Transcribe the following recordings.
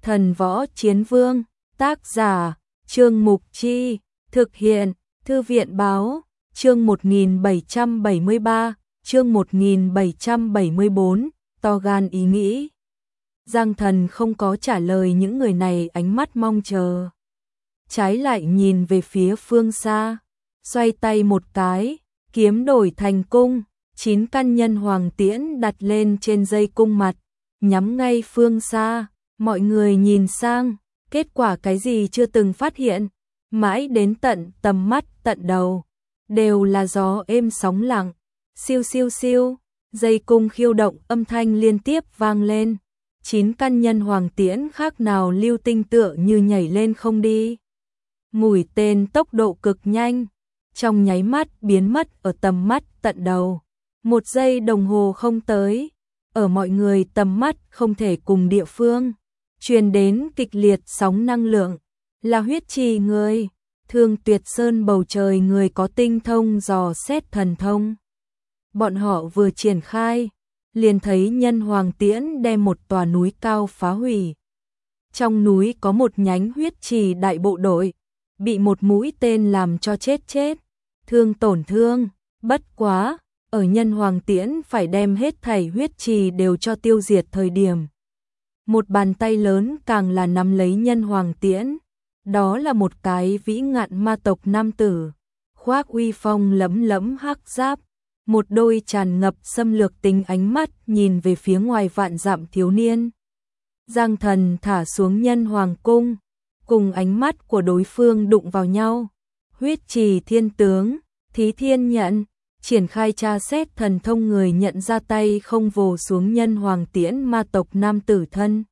Thần Võ Chiến Vương, tác giả, Trương Mục Chi, thực hiện, Thư viện Báo, chương 1773, chương 1774, to gan ý nghĩ. Giang Thần không có trả lời những người này ánh mắt mong chờ. Trái lại nhìn về phía phương xa, xoay tay một cái, kiếm đổi thành cung, 9 căn nhân hoàng tiễn đặt lên trên dây cung mặt, nhắm ngay phương xa, mọi người nhìn sang, kết quả cái gì chưa từng phát hiện, mãi đến tận tầm mắt tận đầu, đều là gió êm sóng lặng, siêu siêu siêu, dây cung khiêu động âm thanh liên tiếp vang lên, 9 căn nhân hoàng tiễn khác nào lưu tinh tựa như nhảy lên không đi. Mũi tên tốc độ cực nhanh, trong nháy mắt biến mất ở tầm mắt tận đầu. 1 giây đồng hồ không tới, ở mọi người tầm mắt không thể cùng địa phương, truyền đến kịch liệt sóng năng lượng, là huyết trì người, Thương Tuyệt Sơn bầu trời người có tinh thông dò xét thần thông. Bọn họ vừa triển khai, liền thấy nhân hoàng tiễn đem một tòa núi cao phá hủy. Trong núi có một nhánh huyết trì đại bộ đội, bị một mũi tên làm cho chết, thương tổn thương, bất quá, ở nhân hoàng tiễn phải đem hết thảy huyết trì đều cho tiêu diệt thời điểm. Một bàn tay lớn càng là nắm lấy nhân hoàng tiễn, đó là một cái vĩ ngạn ma tộc nam tử, khoác uy phong lẫm lẫm hắc giáp, một đôi tràn ngập xâm lược tính ánh mắt nhìn về phía ngoài vạn dặm thiếu niên. Giang Thần thả xuống nhân hoàng cung, cùng ánh mắt của đối phương đụng vào nhau. Huyết trì thiên tướng, Thí Thiên Nhận, triển khai tra xét thần thông người nhận ra tay không vồ xuống nhân hoàng tiễn ma tộc nam tử thân.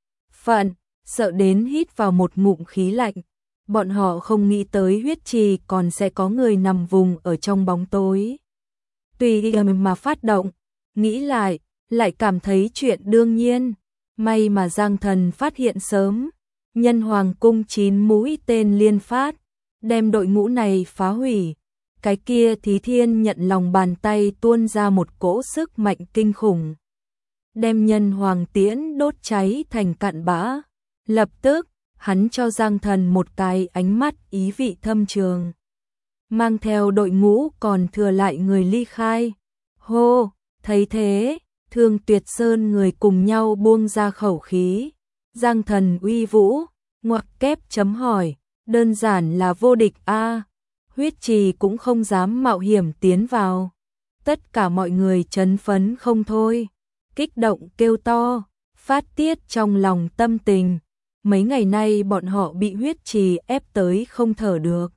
Phận, sợ đến hít vào một ngụm khí lạnh, bọn họ không nghĩ tới huyết trì còn sẽ có người nằm vùng ở trong bóng tối. Tùy ý mà phát động, nghĩ lại cảm thấy chuyện đương nhiên, may mà Giang Thần phát hiện sớm, nhân hoàng cung 9 mũi tên liên phát, đem đội ngũ này phá hủy. Cái kia Thí Thiên Nhận lòng bàn tay tuôn ra một cỗ sức mạnh kinh khủng, đem nhân hoàng tiễn đốt cháy thành cặn bã. Lập tức, hắn cho Giang Thần một cái ánh mắt ý vị thâm trường, mang theo đội ngũ còn thừa lại người ly khai. Hô, thấy thế, Thương Tuyệt Sơn người cùng nhau buông ra khẩu khí. Giang Thần uy vũ, ngoặc kép chấm hỏi, đơn giản là vô địch a. Huyết trì cũng không dám mạo hiểm tiến vào. Tất cả mọi người chấn phấn không thôi, kích động kêu to, phát tiết trong lòng tâm tình. Mấy ngày nay bọn họ bị huyết trì ép tới không thở được.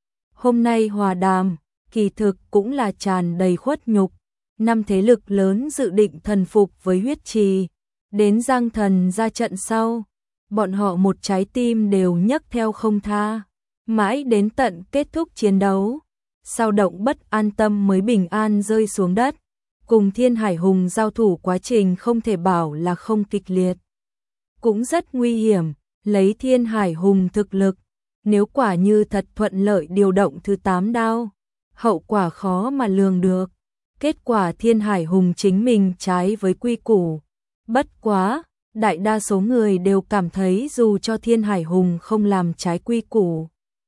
Hôm nay hòa đàm, kỳ thực cũng là tràn đầy khuất nhục. 5 thế lực lớn dự định thần phục với huyết trì. Đến Giang Thần ra trận sau, bọn họ một trái tim đều nhấc theo không tha. Mãi đến tận kết thúc chiến đấu, sao động bất an tâm mới bình an rơi xuống đất. Cùng Thiên Hải Hùng giao thủ quá trình không thể bảo là không kịch liệt, cũng rất nguy hiểm. Lấy Thiên Hải Hùng thực lực, nếu quả như thật thuận lợi điều động thứ 8 đao, hậu quả khó mà lường được. Kết quả Thiên Hải Hùng chính mình trái với quy củ. Bất quá, đại đa số người đều cảm thấy dù cho Thiên Hải Hùng không làm trái quy củ,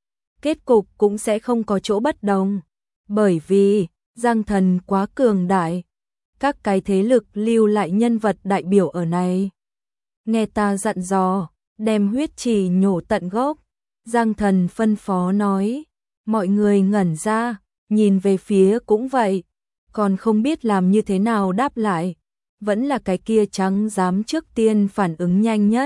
kết cục cũng sẽ không có chỗ bất đồng. Bởi vì, Giang Thần quá cường đại, các cái thế lực lưu lại nhân vật đại biểu ở này. Nghe ta dặn dò, đem huyết trì nhổ tận gốc. Giang Thần phân phó nói, mọi người ngẩn ra, nhìn về phía cũng vậy, còn không biết làm như thế nào đáp lại. Vẫn là cái kia trắng dám trước tiên phản ứng nhanh nhất.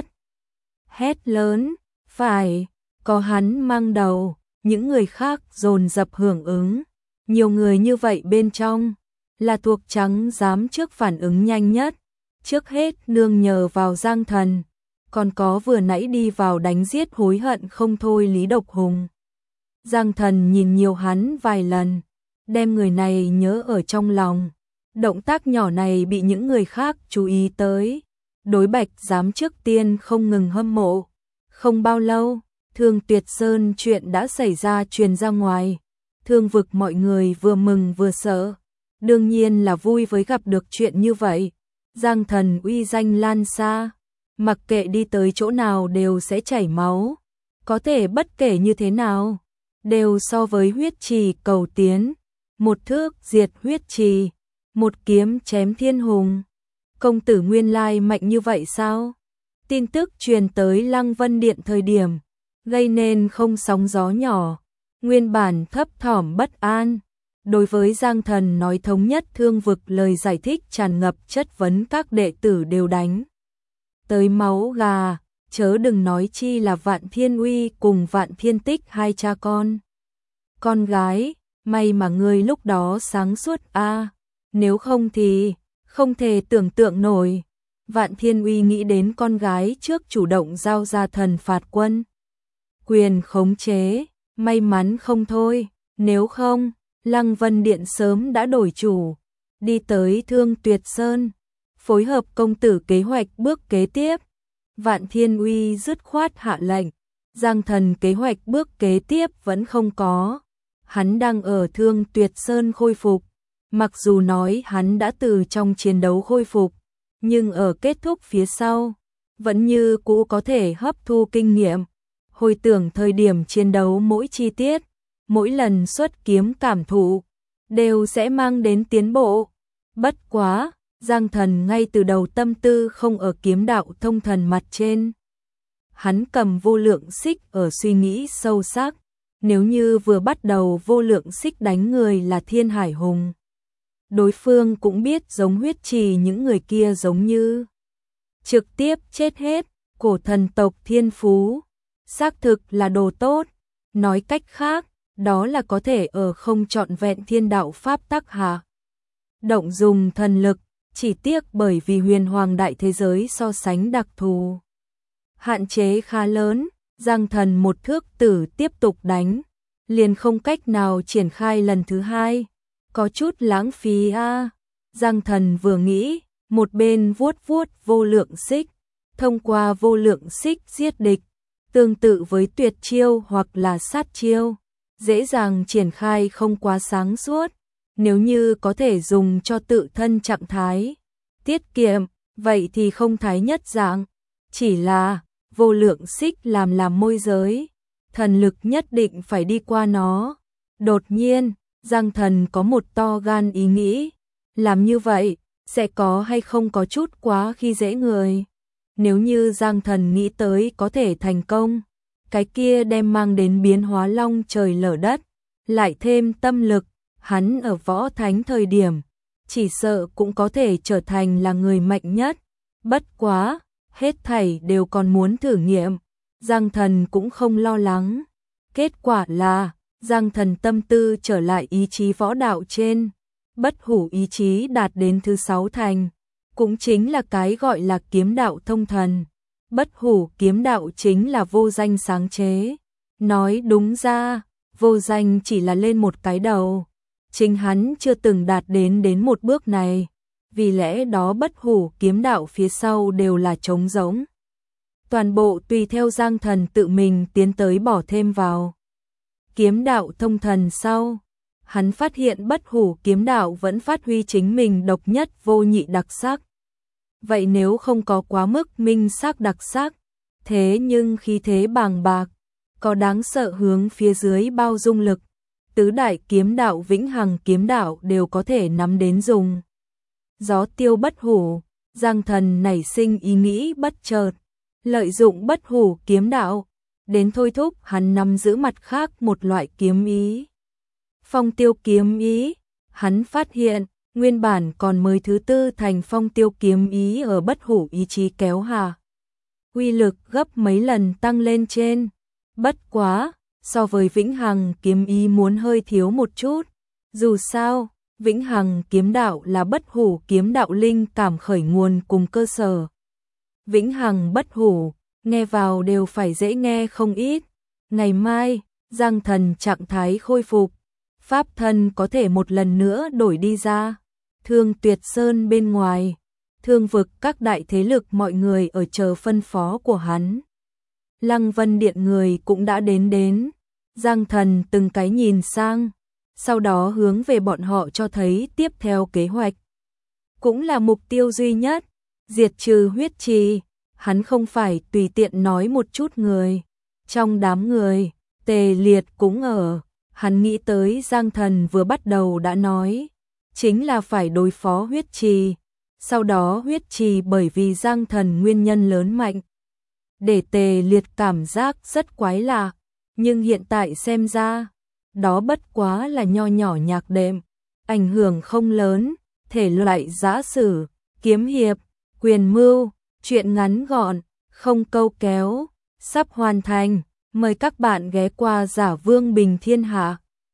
Hét lớn, phải, có hắn mang đầu, những người khác dồn dập hưởng ứng. Nhiều người như vậy bên trong, là thuộc trắng dám trước phản ứng nhanh nhất. Trước hết nương nhờ vào Giang Thần, còn có vừa nãy đi vào đánh giết hối hận không thôi Lý Độc Hùng. Giang Thần nhìn nhiều hắn vài lần, đem người này nhớ ở trong lòng. Động tác nhỏ này bị những người khác chú ý tới, đối Bạch dám trước tiên không ngừng hâm mộ. Không bao lâu, Thương Tuyệt Sơn chuyện đã xảy ra truyền ra ngoài. Thương vực mọi người vừa mừng vừa sợ, đương nhiên là vui với gặp được chuyện như vậy. Giang Thần uy danh lan xa, mặc kệ đi tới chỗ nào đều sẽ chảy máu, có thể bất kể như thế nào, đều so với huyết trì cầu tiến, một thước diệt huyết trì, một kiếm chém thiên hùng. Công tử nguyên lai mạnh như vậy sao? Tin tức truyền tới Lăng Vân Điện thời điểm, gây nên không sóng gió nhỏ, nguyên bản thấp thỏm bất an. Đối với Giang Thần nói thống nhất Thương Vực lời giải thích tràn ngập chất vấn, các đệ tử đều đánh tới máu gà, chớ đừng nói chi là Vạn Thiên Uy cùng Vạn Thiên Tích hai cha con. Con gái, may mà ngươi lúc đó sáng suốt a, nếu không thì không thể tưởng tượng nổi. Vạn Thiên Uy nghĩ đến con gái trước chủ động giao ra thần phạt quân quyền khống chế, may mắn không thôi, nếu không, Lăng Vân Điện sớm đã đổi chủ, đi tới Thương Tuyệt Sơn, phối hợp công tử kế hoạch bước kế tiếp. Vạn Thiên Uy dứt khoát hạ lệnh, Giang Thần kế hoạch bước kế tiếp vẫn không có, hắn đang ở Thương Tuyệt Sơn khôi phục, mặc dù nói hắn đã từ trong chiến đấu khôi phục, nhưng ở kết thúc phía sau, vẫn như cũ có thể hấp thu kinh nghiệm, hồi tưởng thời điểm chiến đấu mỗi chi tiết, mỗi lần xuất kiếm cảm thụ, đều sẽ mang đến tiến bộ. Bất quá, Giang Thần ngay từ đầu tâm tư không ở kiếm đạo thông thần mặt trên. Hắn cầm vô lượng xích ở suy nghĩ sâu sắc, nếu như vừa bắt đầu vô lượng xích đánh người là Thiên Hải Hùng, đối phương cũng biết giống huyết trì những người kia giống như trực tiếp chết hết, cổ thần tộc thiên phú, xác thực là đồ tốt, nói cách khác, đó là có thể ở không trọn vẹn thiên đạo pháp tắc hạ động dùng thần lực, chỉ tiếc bởi vì huyền hoàng đại thế giới so sánh đặc thù, hạn chế khá lớn, Giang Thần một thước tử tiếp tục đánh, liền không cách nào triển khai lần thứ hai, có chút lãng phí a. Giang Thần vừa nghĩ, một bên vuốt vuốt vô lượng xích, thông qua vô lượng xích giết địch, tương tự với tuyệt chiêu hoặc là sát chiêu, dễ dàng triển khai không quá sáng suốt, nếu như có thể dùng cho tự thân trạng thái tiết kiệm, vậy thì không thái nhất dạng, chỉ là vô lượng xích làm môi giới, thần lực nhất định phải đi qua nó. Đột nhiên, Giang Thần có một to gan ý nghĩ, làm như vậy, sẽ có hay không có chút quá khi dễ người. Nếu như Giang Thần nghĩ tới có thể thành công, cái kia đem mang đến biến hóa long trời lở đất, lại thêm tâm lực, hắn ở võ thánh thời điểm, chỉ sợ cũng có thể trở thành là người mạnh nhất. Bất quá, hết thảy đều còn muốn thử nghiệm, Giang Thần cũng không lo lắng. Kết quả là, Giang Thần tâm tư trở lại ý chí võ đạo trên, bất hủ ý chí đạt đến thứ 6 thành, cũng chính là cái gọi là kiếm đạo thông thần. Bất hủ kiếm đạo chính là vô danh sáng chế. Nói đúng ra, vô danh chỉ là lên một cái đầu. Chính hắn chưa từng đạt đến một bước này. Vì lẽ đó bất hủ kiếm đạo phía sau đều là trống rỗng. Toàn bộ tùy theo Giang Thần tự mình tiến tới bỏ thêm vào. Kiếm đạo thông thần sau, hắn phát hiện bất hủ kiếm đạo vẫn phát huy chính mình độc nhất vô nhị đặc sắc. Vậy nếu không có quá mức minh sắc đặc sắc, thế nhưng khí thế bàng bạc, có đáng sợ hướng phía dưới bao dung lực, tứ đại kiếm đạo vĩnh hằng kiếm đạo đều có thể nắm đến dùng. Gió tiêu bất hủ, Giang Thần nảy sinh ý nghĩ bất chợt, lợi dụng bất hủ kiếm đạo, đến thôi thúc hắn nắm giữ mặt khác một loại kiếm ý. Phong tiêu kiếm ý, hắn phát hiện, nguyên bản còn mới thứ tư thành phong tiêu kiếm ý ở bất hủ ý chí kéo hạ. Uy lực gấp mấy lần tăng lên trên, bất quá, so với vĩnh hằng kiếm ý muốn hơi thiếu một chút. Dù sao, vĩnh hằng kiếm đạo là bất hủ kiếm đạo linh cảm khởi nguồn cùng cơ sở. Vĩnh hằng bất hủ, nghe vào đều phải dễ nghe không ít. Ngày mai, Giang Thần trạng thái khôi phục, pháp thân có thể một lần nữa đổi đi ra. Thương Tuyệt Sơn bên ngoài, Thương Vực các đại thế lực mọi người ở chờ phân phó của hắn. Lăng Vân Điện người cũng đã đến. Giang Thần từng cái nhìn sang, sau đó hướng về bọn họ cho thấy tiếp theo kế hoạch. Cũng là mục tiêu duy nhất, diệt trừ huyết trì, hắn không phải tùy tiện nói một chút người. Trong đám người, Tề Liệt cũng ở, hắn nghĩ tới Giang Thần vừa bắt đầu đã nói, chính là phải đối phó huyết trì. Sau đó huyết trì bởi vì Giang Thần nguyên nhân lớn mạnh, để Tề Liệt cảm giác rất quái lạ, nhưng hiện tại xem ra, đó bất quá là nho nhỏ nhạc đệm, ảnh hưởng không lớn, thể loại giã sử, kiếm hiệp, quyền mưu, truyện ngắn gọn, không câu kéo, sắp hoàn thành, mời các bạn ghé qua Giả Vương Bình Thiên Hạ.